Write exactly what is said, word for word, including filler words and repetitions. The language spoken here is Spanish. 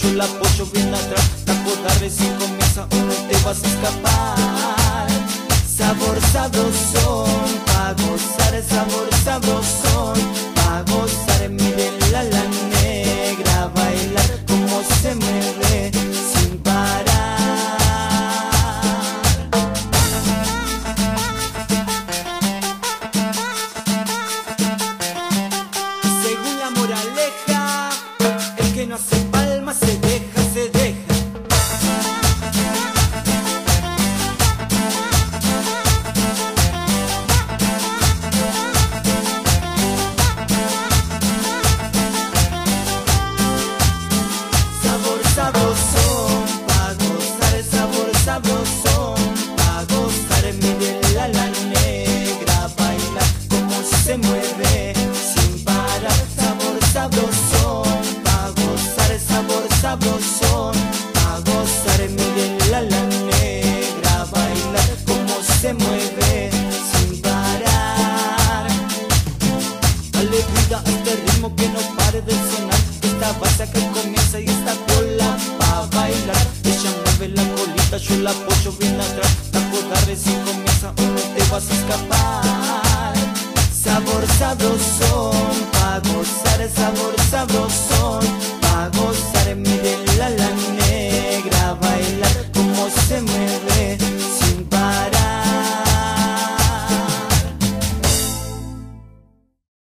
yo la apoyo bien atrás. Tapo, darle si comienza o no te vas a escapar. Sabor sabrosón, pa' gozar, sabor sabrosón, pa' gozar. Mírenla la negra bailar como se mueve sin parar. Según la moraleja, el que no hace palmas se deja, se deja. Sabrosón, pa' gozar, sabor sabrosón, pa' gozar. Mírenla la negra bailar como se mueve sin parar. Sabor sabrosón, pa' gozar, sabor sabrosón, pa' gozar. Mírenla la negra bailar como se mueve sin parar. Dale vida a este ritmo que no pare de sonar. Esta base que comienza y esta cola pa' bailar. Ella mueve la colita, yo la apoyo